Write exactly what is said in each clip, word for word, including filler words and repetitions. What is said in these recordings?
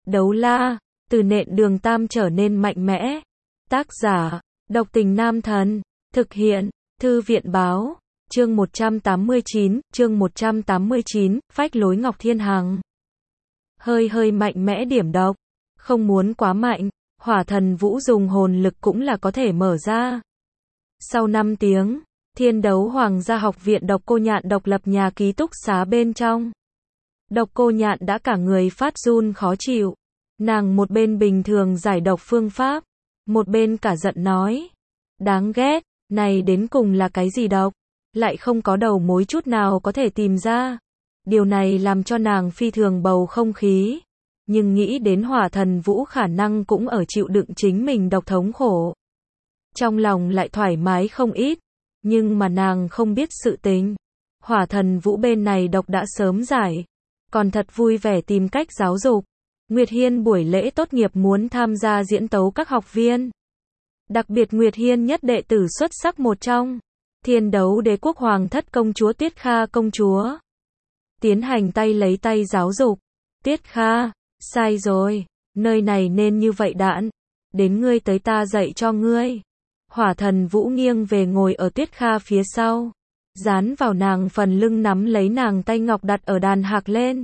Đấu la, từ nện đường tam trở nên mạnh mẽ. Tác giả, độc tình nam thần. Thực hiện, thư viện báo. Chương một trăm tám mươi chín, chương một trăm tám mươi chín, phách lối Ngọc Thiên Hằng. Hơi hơi mạnh mẽ điểm độc. Không muốn quá mạnh, hỏa thần vũ dùng hồn lực cũng là có thể mở ra. Sau năm tiếng, Thiên Đấu Hoàng gia học viện Độc Cô Nhạn độc lập nhà ký túc xá bên trong. Độc Cô Nhạn đã cả người phát run khó chịu. Nàng một bên bình thường giải độc phương pháp, một bên cả giận nói. Đáng ghét, này đến cùng là cái gì độc? Lại không có đầu mối chút nào có thể tìm ra. Điều này làm cho nàng phi thường bầu không khí. Nhưng nghĩ đến hỏa thần vũ khả năng cũng ở chịu đựng chính mình độc thống khổ. Trong lòng lại thoải mái không ít. Nhưng mà nàng không biết sự tình. Hỏa thần vũ bên này độc đã sớm giải. Còn thật vui vẻ tìm cách giáo dục. Nguyệt Hiên buổi lễ tốt nghiệp muốn tham gia diễn tấu các học viên. Đặc biệt Nguyệt Hiên nhất đệ tử xuất sắc một trong. Thiên Đấu Đế quốc hoàng thất công chúa Tuyết Kha công chúa. Tiến hành tay lấy tay giáo dục. Tuyết Kha, sai rồi, nơi này nên như vậy đạn. Đến ngươi tới ta dạy cho ngươi. Hỏa thần vũ nghiêng về ngồi ở Tuyết Kha phía sau. Dán vào nàng phần lưng nắm lấy nàng tay ngọc đặt ở đàn hạc lên.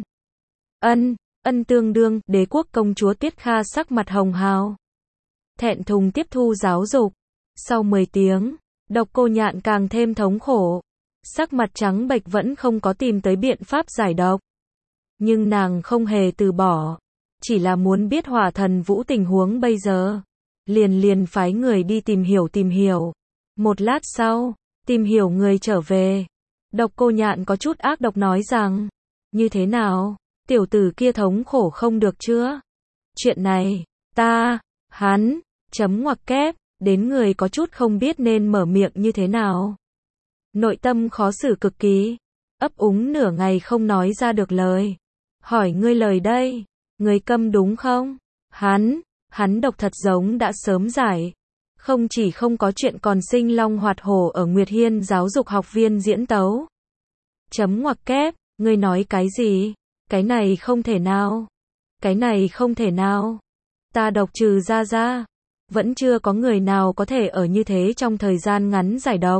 Ân, ân tương đương, đế quốc công chúa Tuyết Kha sắc mặt hồng hào. Thẹn thùng tiếp thu giáo dục. Sau mười tiếng, Độc Cô Nhạn càng thêm thống khổ. Sắc mặt trắng bệch vẫn không có tìm tới biện pháp giải độc. Nhưng nàng không hề từ bỏ. Chỉ là muốn biết hỏa thần vũ tình huống bây giờ. Liền liền phái người đi tìm hiểu tìm hiểu. Một lát sau, tìm hiểu người trở về. Độc Cô Nhạn có chút ác độc nói rằng. Như thế nào? Tiểu tử kia thống khổ không được chưa? Chuyện này, ta, hắn, chấm ngoặc kép, đến người có chút không biết nên mở miệng như thế nào. Nội tâm khó xử cực kỳ, ấp úng nửa ngày không nói ra được lời. Hỏi ngươi lời đây, ngươi câm đúng không? Hắn, hắn độc thật giống đã sớm giải. Không chỉ không có chuyện còn sinh long hoạt hổ ở Nguyệt Hiên giáo dục học viên diễn tấu. Chấm ngoặc kép, ngươi nói cái gì? Cái này không thể nào. Cái này không thể nào. Ta độc trừ ra ra. Vẫn chưa có người nào có thể ở như thế trong thời gian ngắn giải độc.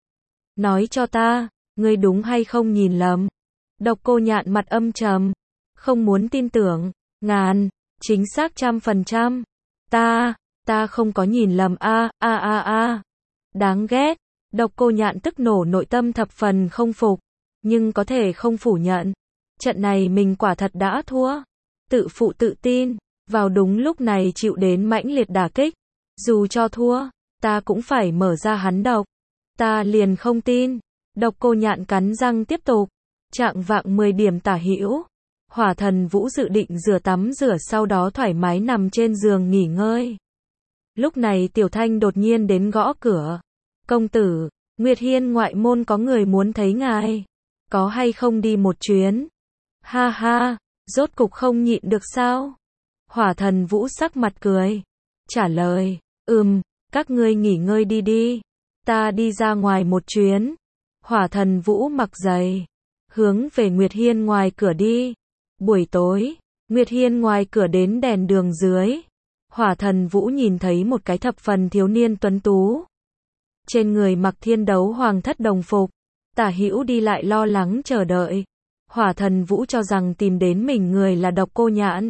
Nói cho ta, ngươi đúng hay không nhìn lầm. Độc Cô Nhạn mặt âm trầm. Không muốn tin tưởng. Ngàn, chính xác trăm phần trăm. Ta, ta không có nhìn lầm a a a a. Đáng ghét. Độc Cô Nhạn tức nổ nội tâm thập phần không phục. Nhưng có thể không phủ nhận. Trận này mình quả thật đã thua. Tự phụ tự tin. Vào đúng lúc này chịu đến mãnh liệt đả kích. Dù cho thua, ta cũng phải mở ra hắn độc. Ta liền không tin. Độc Cô Nhạn cắn răng tiếp tục. Trạng vạng mười điểm tả hữu. Hỏa thần vũ dự định rửa tắm rửa sau đó thoải mái nằm trên giường nghỉ ngơi. Lúc này Tiểu Thanh đột nhiên đến gõ cửa. Công tử, Nguyệt Hiên ngoại môn có người muốn thấy ngài. Có hay không đi một chuyến? Ha ha, rốt cục không nhịn được sao? Hỏa thần vũ sắc mặt cười. Trả lời, ừm, các ngươi nghỉ ngơi đi đi. Ta đi ra ngoài một chuyến. Hỏa thần vũ mặc giày. Hướng về Nguyệt Hiên ngoài cửa đi. Buổi tối, Nguyệt Hiên ngoài cửa đến đèn đường dưới. Hỏa thần vũ nhìn thấy một cái thập phần thiếu niên tuấn tú. Trên người mặc Thiên Đấu Hoàng thất đồng phục. Tả hữu đi lại lo lắng chờ đợi. Hỏa thần vũ cho rằng tìm đến mình người là Độc Cô Nhạn.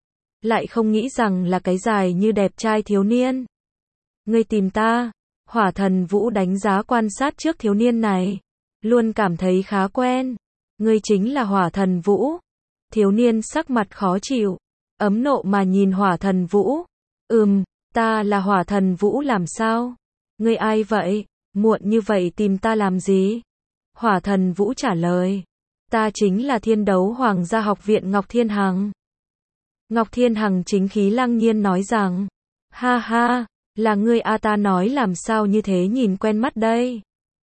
Lại không nghĩ rằng là cái dài như đẹp trai thiếu niên. Ngươi tìm ta. Hỏa thần vũ đánh giá quan sát trước thiếu niên này. Luôn cảm thấy khá quen. Ngươi chính là hỏa thần vũ. Thiếu niên sắc mặt khó chịu. Ấm nộ mà nhìn hỏa thần vũ. Ừm, ta là hỏa thần vũ làm sao? Ngươi ai vậy? Muộn như vậy tìm ta làm gì? Hỏa thần vũ trả lời. Ta chính là Thiên Đấu Hoàng gia học viện Ngọc Thiên Hằng. Ngọc Thiên Hằng chính khí lăng nhiên nói rằng. Ha ha, là ngươi a ta nói làm sao như thế nhìn quen mắt đây.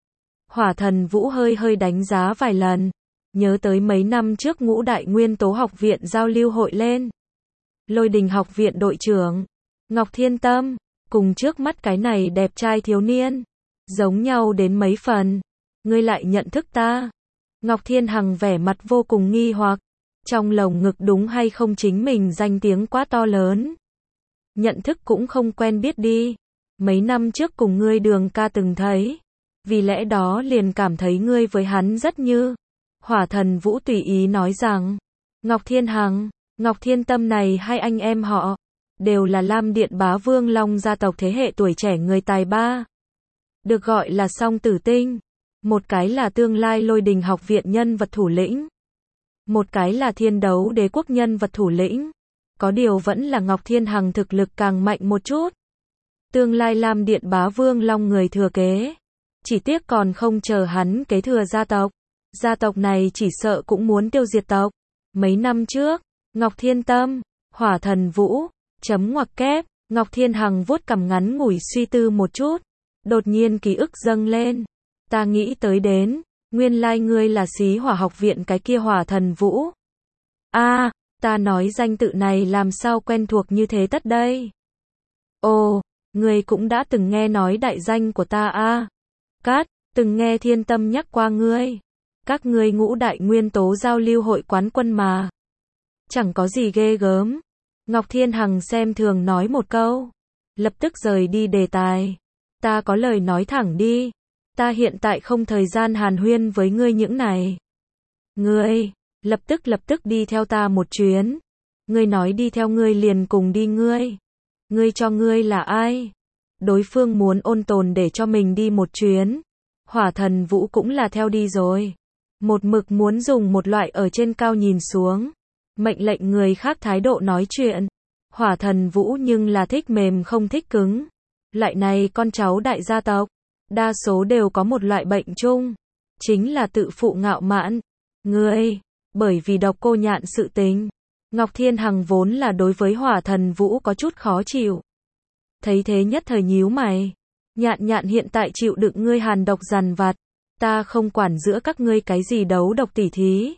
Hỏa thần vũ hơi hơi đánh giá vài lần. Nhớ tới mấy năm trước ngũ đại nguyên tố học viện giao lưu hội lên. Lôi đình học viện đội trưởng. Ngọc Thiên Tâm. Cùng trước mắt cái này đẹp trai thiếu niên. Giống nhau đến mấy phần. Ngươi lại nhận thức ta. Ngọc Thiên Hằng vẻ mặt vô cùng nghi hoặc. Trong lồng ngực đúng hay không chính mình danh tiếng quá to lớn. Nhận thức cũng không quen biết đi. Mấy năm trước cùng ngươi Đường ca từng thấy. Vì lẽ đó liền cảm thấy ngươi với hắn rất như. Hỏa Thần Vũ tùy ý nói rằng, Ngọc Thiên Hằng, Ngọc Thiên Tâm này hai anh em họ, đều là Lam Điện Bá Vương Long gia tộc thế hệ tuổi trẻ người tài ba. Được gọi là song tử tinh. Một cái là tương lai Lôi Đình học viện nhân vật thủ lĩnh. Một cái là Thiên Đấu Đế quốc nhân vật thủ lĩnh. Có điều vẫn là Ngọc Thiên Hằng thực lực càng mạnh một chút. Tương lai Lam Điện Bá Vương Long người thừa kế. Chỉ tiếc còn không chờ hắn kế thừa gia tộc. Gia tộc này chỉ sợ cũng muốn tiêu diệt tộc. Mấy năm trước, Ngọc Thiên Tâm, Hỏa Thần Vũ, chấm ngoặc kép, Ngọc Thiên Hằng vuốt cằm ngắn ngủi suy tư một chút. Đột nhiên ký ức dâng lên. Ta nghĩ tới đến, nguyên lai ngươi là Xí Hỏa học viện cái kia Hỏa Thần Vũ. A, à, ta nói danh tự này làm sao quen thuộc như thế tất đây. Ồ, ngươi cũng đã từng nghe nói đại danh của ta a. À. Cát, từng nghe Thiên Tâm nhắc qua ngươi. Các ngươi ngũ đại nguyên tố giao lưu hội quán quân mà. Chẳng có gì ghê gớm. Ngọc Thiên Hằng xem thường nói một câu. Lập tức rời đi đề tài. Ta có lời nói thẳng đi. Ta hiện tại không thời gian hàn huyên với ngươi những này. Ngươi, lập tức lập tức đi theo ta một chuyến. Ngươi nói đi theo ngươi liền cùng đi ngươi. Ngươi cho ngươi là ai? Đối phương muốn ôn tồn để cho mình đi một chuyến. Hỏa Thần Vũ cũng là theo đi rồi. Một mực muốn dùng một loại ở trên cao nhìn xuống. Mệnh lệnh người khác thái độ nói chuyện. Hỏa Thần Vũ nhưng là thích mềm không thích cứng. Loại này con cháu đại gia tộc. Đa số đều có một loại bệnh chung. Chính là tự phụ ngạo mạn. Ngươi, bởi vì Độc Cô Nhạn sự tình. Ngọc Thiên Hằng vốn là đối với Hỏa Thần Vũ có chút khó chịu. Thấy thế nhất thời nhíu mày. Nhạn Nhạn hiện tại chịu đựng ngươi hàn độc dằn vặt. Ta không quản giữa các ngươi cái gì đấu độc tỉ thí.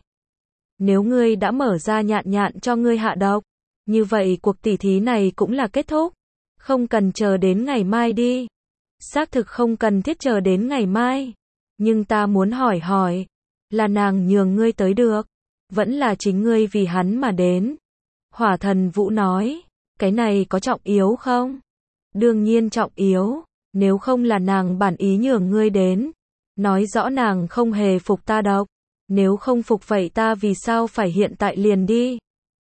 Nếu ngươi đã mở ra Nhạn Nhạn cho ngươi hạ độc, như vậy cuộc tỉ thí này cũng là kết thúc. Không cần chờ đến ngày mai đi. Xác thực không cần thiết chờ đến ngày mai. Nhưng ta muốn hỏi hỏi, là nàng nhường ngươi tới được, vẫn là chính ngươi vì hắn mà đến? Hỏa Thần Vũ nói, cái này có trọng yếu không? Đương nhiên trọng yếu, nếu không là nàng bản ý nhường ngươi đến. Nói rõ nàng không hề phục ta độc. Nếu không phục vậy ta vì sao phải hiện tại liền đi?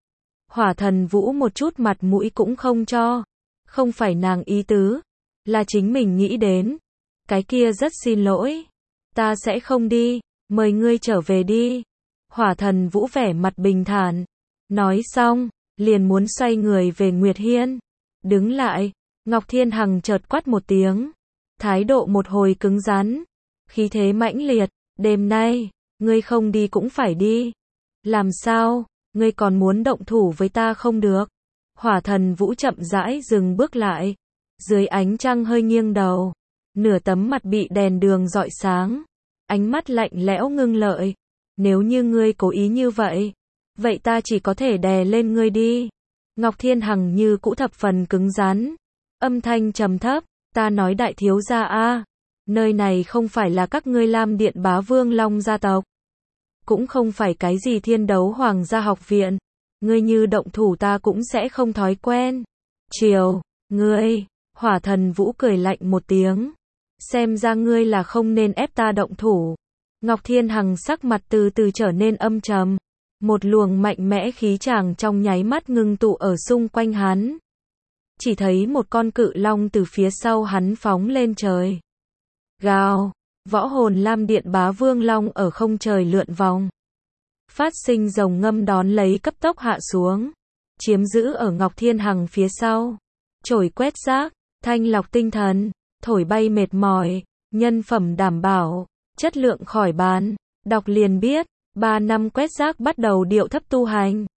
Hỏa Thần Vũ một chút mặt mũi cũng không cho. Không phải nàng ý tứ, là chính mình nghĩ đến. Cái kia rất xin lỗi. Ta sẽ không đi, mời ngươi trở về đi. Hỏa Thần Vũ vẻ mặt bình thản. Nói xong, liền muốn xoay người về Nguyệt Hiên. Đứng lại, Ngọc Thiên Hằng chợt quát một tiếng. Thái độ một hồi cứng rắn. Khí thế mãnh liệt, đêm nay, ngươi không đi cũng phải đi. Làm sao, ngươi còn muốn động thủ với ta không được? Hỏa Thần Vũ chậm rãi dừng bước lại. Dưới ánh trăng hơi nghiêng đầu. Nửa tấm mặt bị đèn đường rọi sáng. Ánh mắt lạnh lẽo ngưng lợi. Nếu như ngươi cố ý như vậy, vậy ta chỉ có thể đè lên ngươi đi. Ngọc Thiên Hằng như cũ thập phần cứng rắn. Âm thanh trầm thấp, ta nói đại thiếu gia a, nơi này không phải là các ngươi Lam Điện Bá Vương Long gia tộc. Cũng không phải cái gì Thiên Đấu Hoàng gia học viện. Ngươi như động thủ ta cũng sẽ không thói quen. Chiều, ngươi, Hỏa Thần Vũ cười lạnh một tiếng. Xem ra ngươi là không nên ép ta động thủ. Ngọc Thiên Hằng sắc mặt từ từ trở nên âm trầm. Một luồng mạnh mẽ khí tràng trong nháy mắt ngưng tụ ở xung quanh hắn. Chỉ thấy một con cự long từ phía sau hắn phóng lên trời. Gào, võ hồn Lam Điện Bá Vương Long ở không trời lượn vòng. Phát sinh rồng ngâm đón lấy cấp tốc hạ xuống. Chiếm giữ ở Ngọc Thiên Hằng phía sau. Chổi quét rác, thanh lọc tinh thần, thổi bay mệt mỏi, nhân phẩm đảm bảo, chất lượng khỏi bàn. Đọc liền biết, ba năm quét rác bắt đầu điệu thấp tu hành.